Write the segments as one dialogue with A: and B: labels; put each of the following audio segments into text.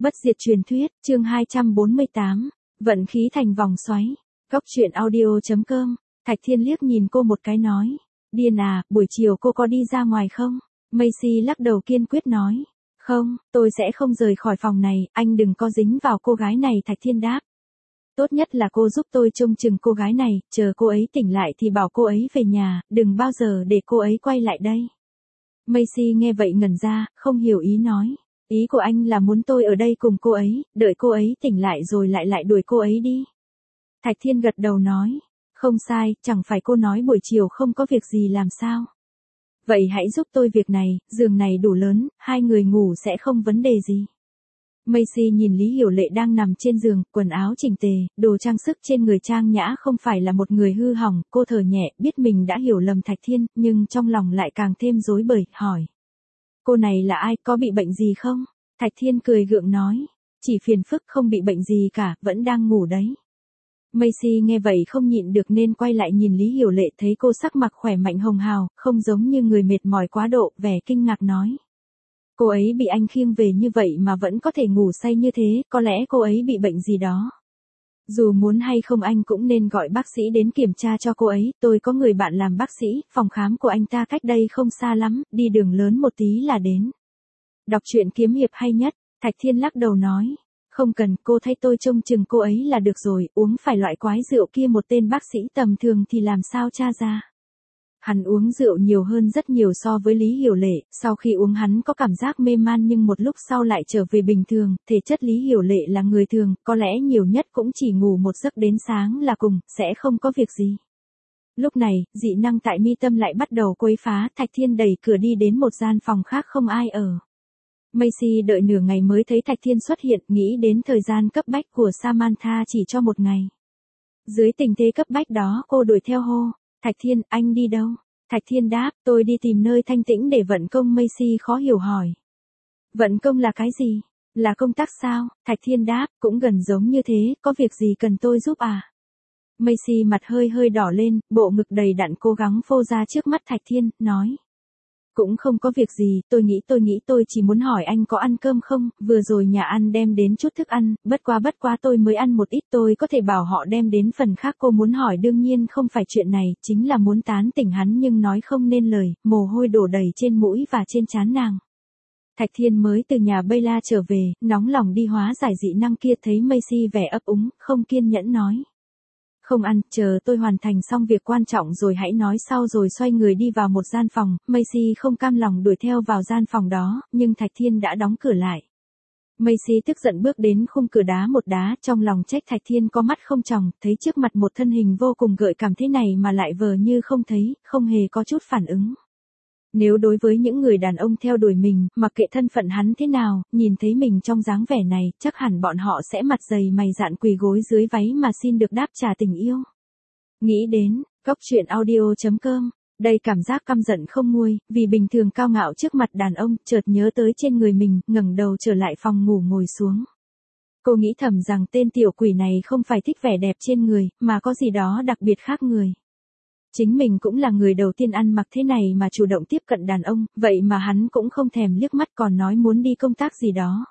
A: Bất diệt truyền thuyết, chương 248, vận khí thành vòng xoáy. Góc truyện audio.com. Thạch Thiên liếc nhìn cô một cái nói, điên à, buổi chiều cô có đi ra ngoài không? Macy lắc đầu kiên quyết nói, không, tôi sẽ không rời khỏi phòng này, anh đừng có dính vào cô gái này. Thạch Thiên đáp, tốt nhất là cô giúp tôi trông chừng cô gái này, chờ cô ấy tỉnh lại thì bảo cô ấy về nhà, đừng bao giờ để cô ấy quay lại đây. Macy nghe vậy ngẩn ra, không hiểu ý nói. Ý của anh là muốn tôi ở đây cùng cô ấy, đợi cô ấy tỉnh lại rồi lại đuổi cô ấy đi. Thạch Thiên gật đầu nói, không sai, chẳng phải cô nói buổi chiều không có việc gì làm sao. Vậy hãy giúp tôi việc này, giường này đủ lớn, hai người ngủ sẽ không vấn đề gì. Macy nhìn Lý Hiểu Lệ đang nằm trên giường, quần áo chỉnh tề, đồ trang sức trên người trang nhã, không phải là một người hư hỏng. Cô thở nhẹ, biết mình đã hiểu lầm Thạch Thiên, nhưng trong lòng lại càng thêm rối bời, hỏi. Cô này là ai, có bị bệnh gì không? Thạch Thiên cười gượng nói, chỉ phiền phức, không bị bệnh gì cả, vẫn đang ngủ đấy. Macy nghe vậy không nhịn được nên quay lại nhìn Lý Hiểu Lệ, thấy cô sắc mặt khỏe mạnh hồng hào, không giống như người mệt mỏi quá độ, vẻ kinh ngạc nói. Cô ấy bị anh khiêng về như vậy mà vẫn có thể ngủ say như thế, có lẽ cô ấy bị bệnh gì đó. Dù muốn hay không anh cũng nên gọi bác sĩ đến kiểm tra cho cô ấy, tôi có người bạn làm bác sĩ, phòng khám của anh ta cách đây không xa lắm, đi đường lớn một tí là đến. Đọc truyện kiếm hiệp hay nhất, Thạch Thiên lắc đầu nói, không cần, cô thay tôi trông chừng cô ấy là được rồi, uống phải loại quái rượu kia một tên bác sĩ tầm thường thì làm sao tra ra. Hắn uống rượu nhiều hơn rất nhiều so với Lý Hiểu Lệ, sau khi uống hắn có cảm giác mê man nhưng một lúc sau lại trở về bình thường, thể chất Lý Hiểu Lệ là người thường, có lẽ nhiều nhất cũng chỉ ngủ một giấc đến sáng là cùng, sẽ không có việc gì. Lúc này, dị năng tại mi tâm lại bắt đầu quấy phá, Thạch Thiên đẩy cửa đi đến một gian phòng khác không ai ở. Macy đợi nửa ngày mới thấy Thạch Thiên xuất hiện, nghĩ đến thời gian cấp bách của Samantha chỉ cho một ngày. Dưới tình thế cấp bách đó cô đuổi theo hô. Thạch Thiên, anh đi đâu? Thạch Thiên đáp, tôi đi tìm nơi thanh tĩnh để vận công. Macy khó hiểu hỏi. Vận công là cái gì? Là công tác sao? Thạch Thiên đáp, cũng gần giống như thế, có việc gì cần tôi giúp à? Macy mặt hơi đỏ lên, bộ ngực đầy đặn cố gắng phô ra trước mắt Thạch Thiên, nói. Cũng không có việc gì, tôi nghĩ tôi chỉ muốn hỏi anh có ăn cơm không, vừa rồi nhà ăn đem đến chút thức ăn, bất quá tôi mới ăn một ít, tôi có thể bảo họ đem đến phần khác. Cô muốn hỏi đương nhiên không phải chuyện này, chính là muốn tán tỉnh hắn nhưng nói không nên lời, mồ hôi đổ đầy trên mũi và trên trán nàng. Thạch Thiên mới từ nhà Bella trở về, nóng lòng đi hóa giải dị năng kia, thấy Macy vẻ ấp úng, không kiên nhẫn nói. Không ăn, chờ tôi hoàn thành xong việc quan trọng rồi hãy nói sau, rồi xoay người đi vào một gian phòng. Macy không cam lòng đuổi theo vào gian phòng đó, nhưng Thạch Thiên đã đóng cửa lại. Macy tức giận bước đến khung cửa đá một đá, trong lòng trách Thạch Thiên có mắt không tròng, thấy trước mặt một thân hình vô cùng gợi cảm thế này mà lại vờ như không thấy, không hề có chút phản ứng. Nếu đối với những người đàn ông theo đuổi mình, mặc kệ thân phận hắn thế nào, nhìn thấy mình trong dáng vẻ này, chắc hẳn bọn họ sẽ mặt dày mày dạn quỳ gối dưới váy mà xin được đáp trả tình yêu. Nghĩ đến, góc truyện audio.com, đây cảm giác căm giận không nguôi, vì bình thường cao ngạo trước mặt đàn ông, chợt nhớ tới trên người mình, ngẩng đầu trở lại phòng ngủ ngồi xuống. Cô nghĩ thầm rằng tên tiểu quỷ này không phải thích vẻ đẹp trên người, mà có gì đó đặc biệt khác người. Chính mình cũng là người đầu tiên ăn mặc thế này mà chủ động tiếp cận đàn ông, vậy mà hắn cũng không thèm liếc mắt, còn nói muốn đi công tác gì đó.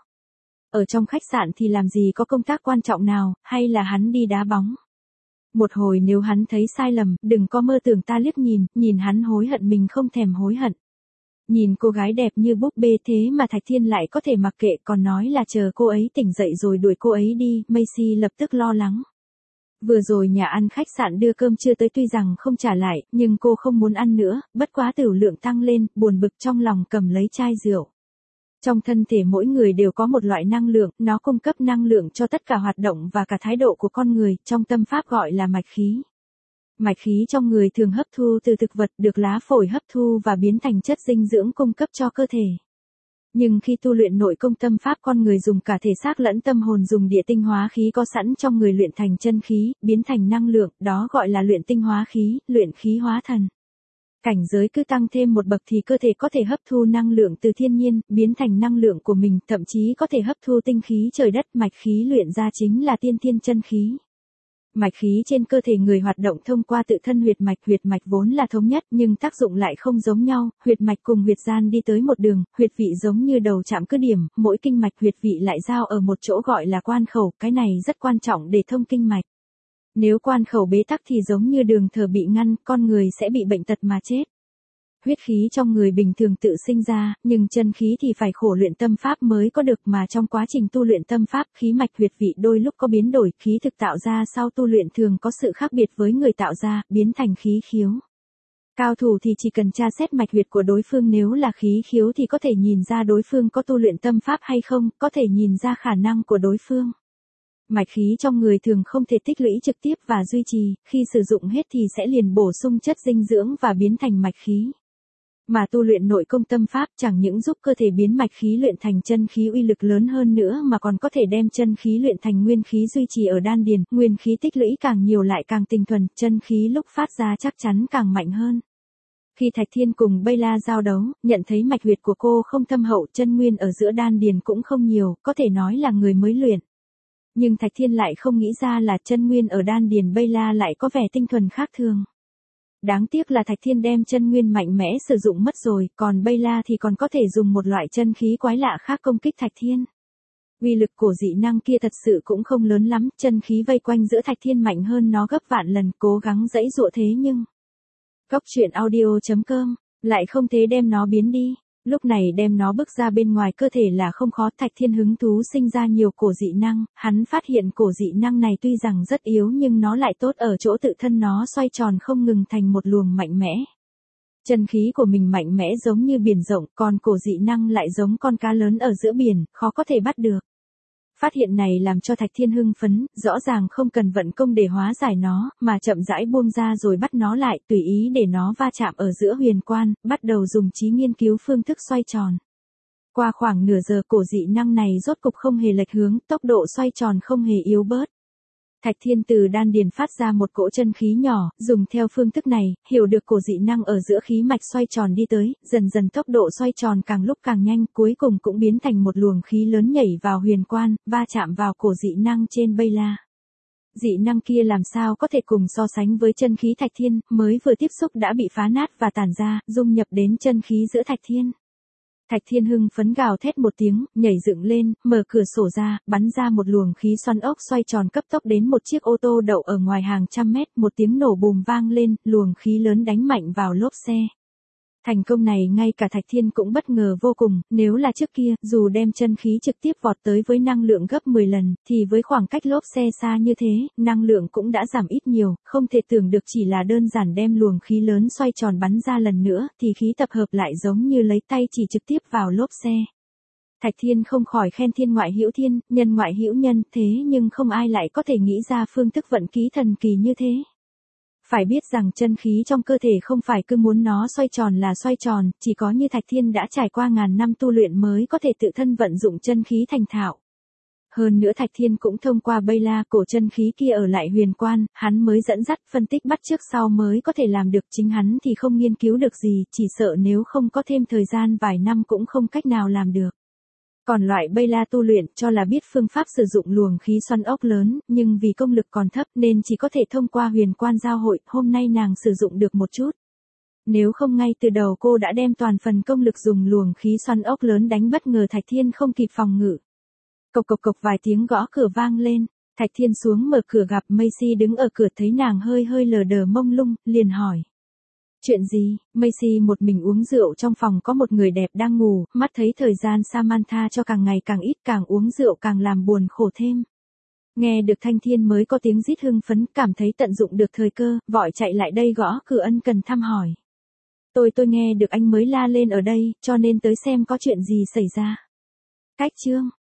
A: Ở trong khách sạn thì làm gì có công tác quan trọng nào, hay là hắn đi đá bóng. Một hồi nếu hắn thấy sai lầm, đừng có mơ tưởng ta liếc nhìn hắn hối hận mình không thèm hối hận. Nhìn cô gái đẹp như búp bê thế mà Thạch Thiên lại có thể mặc kệ, còn nói là chờ cô ấy tỉnh dậy rồi đuổi cô ấy đi. Macy lập tức lo lắng. Vừa rồi nhà ăn khách sạn đưa cơm chưa tới, tuy rằng không trả lại, nhưng cô không muốn ăn nữa, bất quá tửu lượng tăng lên, buồn bực trong lòng cầm lấy chai rượu. Trong thân thể mỗi người đều có một loại năng lượng, nó cung cấp năng lượng cho tất cả hoạt động và cả thái độ của con người, trong tâm pháp gọi là mạch khí. Mạch khí trong người thường hấp thu từ thực vật, được lá phổi hấp thu và biến thành chất dinh dưỡng cung cấp cho cơ thể. Nhưng khi tu luyện nội công tâm pháp, con người dùng cả thể xác lẫn tâm hồn, dùng địa tinh hóa khí có sẵn trong người luyện thành chân khí, biến thành năng lượng, đó gọi là luyện tinh hóa khí, luyện khí hóa thần. Cảnh giới cứ tăng thêm một bậc thì cơ thể có thể hấp thu năng lượng từ thiên nhiên, biến thành năng lượng của mình, thậm chí có thể hấp thu tinh khí trời đất. Mạch khí luyện ra chính là tiên thiên chân khí. Mạch khí trên cơ thể người hoạt động thông qua tự thân huyệt mạch vốn là thống nhất nhưng tác dụng lại không giống nhau, huyệt mạch cùng huyệt gian đi tới một đường, huyệt vị giống như đầu chạm cứ điểm, mỗi kinh mạch huyệt vị lại giao ở một chỗ gọi là quan khẩu, cái này rất quan trọng để thông kinh mạch. Nếu quan khẩu bế tắc thì giống như đường thở bị ngăn, con người sẽ bị bệnh tật mà chết. Huyết khí trong người bình thường tự sinh ra, nhưng chân khí thì phải khổ luyện tâm pháp mới có được, mà trong quá trình tu luyện tâm pháp, khí mạch huyệt vị đôi lúc có biến đổi, khí thực tạo ra sau tu luyện thường có sự khác biệt với người tạo ra, biến thành khí khiếu. Cao thủ thì chỉ cần tra xét mạch huyệt của đối phương, nếu là khí khiếu thì có thể nhìn ra đối phương có tu luyện tâm pháp hay không, có thể nhìn ra khả năng của đối phương. Mạch khí trong người thường không thể tích lũy trực tiếp và duy trì, khi sử dụng hết thì sẽ liền bổ sung chất dinh dưỡng và biến thành mạch khí. Mà tu luyện nội công tâm pháp chẳng những giúp cơ thể biến mạch khí luyện thành chân khí uy lực lớn hơn nữa mà còn có thể đem chân khí luyện thành nguyên khí duy trì ở đan điền, nguyên khí tích lũy càng nhiều lại càng tinh thuần, chân khí lúc phát ra chắc chắn càng mạnh hơn. Khi Thạch Thiên cùng Bây La giao đấu, nhận thấy mạch huyệt của cô không thâm hậu, chân nguyên ở giữa đan điền cũng không nhiều, có thể nói là người mới luyện. Nhưng Thạch Thiên lại không nghĩ ra là chân nguyên ở đan điền Bây La lại có vẻ tinh thuần khác thường. Đáng tiếc là Thạch Thiên đem chân nguyên mạnh mẽ sử dụng mất rồi, còn Bây La thì còn có thể dùng một loại chân khí quái lạ khác công kích Thạch Thiên. Uy lực của dị năng kia thật sự cũng không lớn lắm, chân khí vây quanh giữa Thạch Thiên mạnh hơn nó gấp vạn lần, cố gắng giãy giụa thế nhưng Goctruyện.audio.com lại không thể đem nó biến đi. Lúc này đem nó bước ra bên ngoài cơ thể là không khó. Thạch Thiên hứng thú sinh ra nhiều cổ dị năng, hắn phát hiện cổ dị năng này tuy rằng rất yếu nhưng nó lại tốt ở chỗ tự thân nó xoay tròn không ngừng thành một luồng mạnh mẽ. Chân khí của mình mạnh mẽ giống như biển rộng, còn cổ dị năng lại giống con cá lớn ở giữa biển, khó có thể bắt được. Phát hiện này làm cho Thạch Thiên hưng phấn, rõ ràng không cần vận công để hóa giải nó, mà chậm rãi buông ra rồi bắt nó lại, tùy ý để nó va chạm ở giữa huyền quan, bắt đầu dùng trí nghiên cứu phương thức xoay tròn. Qua khoảng nửa giờ cổ dị năng này rốt cục không hề lệch hướng, tốc độ xoay tròn không hề yếu bớt. Thạch Thiên từ đan điền phát ra một cỗ chân khí nhỏ, dùng theo phương thức này, hiểu được cổ dị năng ở giữa khí mạch xoay tròn đi tới, dần dần tốc độ xoay tròn càng lúc càng nhanh, cuối cùng cũng biến thành một luồng khí lớn nhảy vào huyền quan, va chạm vào cổ dị năng trên Bây La. Dị năng kia làm sao có thể cùng so sánh với chân khí Thạch Thiên, mới vừa tiếp xúc đã bị phá nát và tản ra, dung nhập đến chân khí giữa Thạch Thiên. Thạch Thiên hưng phấn gào thét một tiếng, nhảy dựng lên, mở cửa sổ ra, bắn ra một luồng khí xoắn ốc xoay tròn cấp tốc đến một chiếc ô tô đậu ở ngoài hàng trăm mét, một tiếng nổ bùm vang lên, luồng khí lớn đánh mạnh vào lốp xe. Thành công này ngay cả Thạch Thiên cũng bất ngờ vô cùng, nếu là trước kia, dù đem chân khí trực tiếp vọt tới với năng lượng gấp 10 lần, thì với khoảng cách lốp xe xa như thế, năng lượng cũng đã giảm ít nhiều, không thể tưởng được chỉ là đơn giản đem luồng khí lớn xoay tròn bắn ra lần nữa, thì khí tập hợp lại giống như lấy tay chỉ trực tiếp vào lốp xe. Thạch Thiên không khỏi khen thiên ngoại hữu thiên, nhân ngoại hữu nhân, thế nhưng không ai lại có thể nghĩ ra phương thức vận khí thần kỳ như thế. Phải biết rằng chân khí trong cơ thể không phải cứ muốn nó xoay tròn là xoay tròn, chỉ có như Thạch Thiên đã trải qua ngàn năm tu luyện mới có thể tự thân vận dụng chân khí thành thạo. Hơn nữa Thạch Thiên cũng thông qua Bây La cổ chân khí kia ở lại huyền quan, hắn mới dẫn dắt phân tích bắt chước sau mới có thể làm được, chính hắn thì không nghiên cứu được gì, chỉ sợ nếu không có thêm thời gian vài năm cũng không cách nào làm được. Còn loại Bây La tu luyện cho là biết phương pháp sử dụng luồng khí xoắn ốc lớn, nhưng vì công lực còn thấp nên chỉ có thể thông qua huyền quan giao hội, hôm nay nàng sử dụng được một chút. Nếu không ngay từ đầu cô đã đem toàn phần công lực dùng luồng khí xoắn ốc lớn đánh bất ngờ Thạch Thiên không kịp phòng ngự. Cộc cộc cộc vài tiếng gõ cửa vang lên, Thạch Thiên xuống mở cửa gặp Macy đứng ở cửa, thấy nàng hơi hơi lờ đờ mông lung, liền hỏi. Chuyện gì? Macy một mình uống rượu, trong phòng có một người đẹp đang ngủ, mắt thấy thời gian Samantha cho càng ngày càng ít, càng uống rượu càng làm buồn khổ thêm. Nghe được Thanh Thiên mới có tiếng rít hưng phấn, cảm thấy tận dụng được thời cơ, vội chạy lại đây gõ cửa ân cần thăm hỏi. Tôi nghe được anh mới la lên ở đây, cho nên tới xem có chuyện gì xảy ra. Cách chương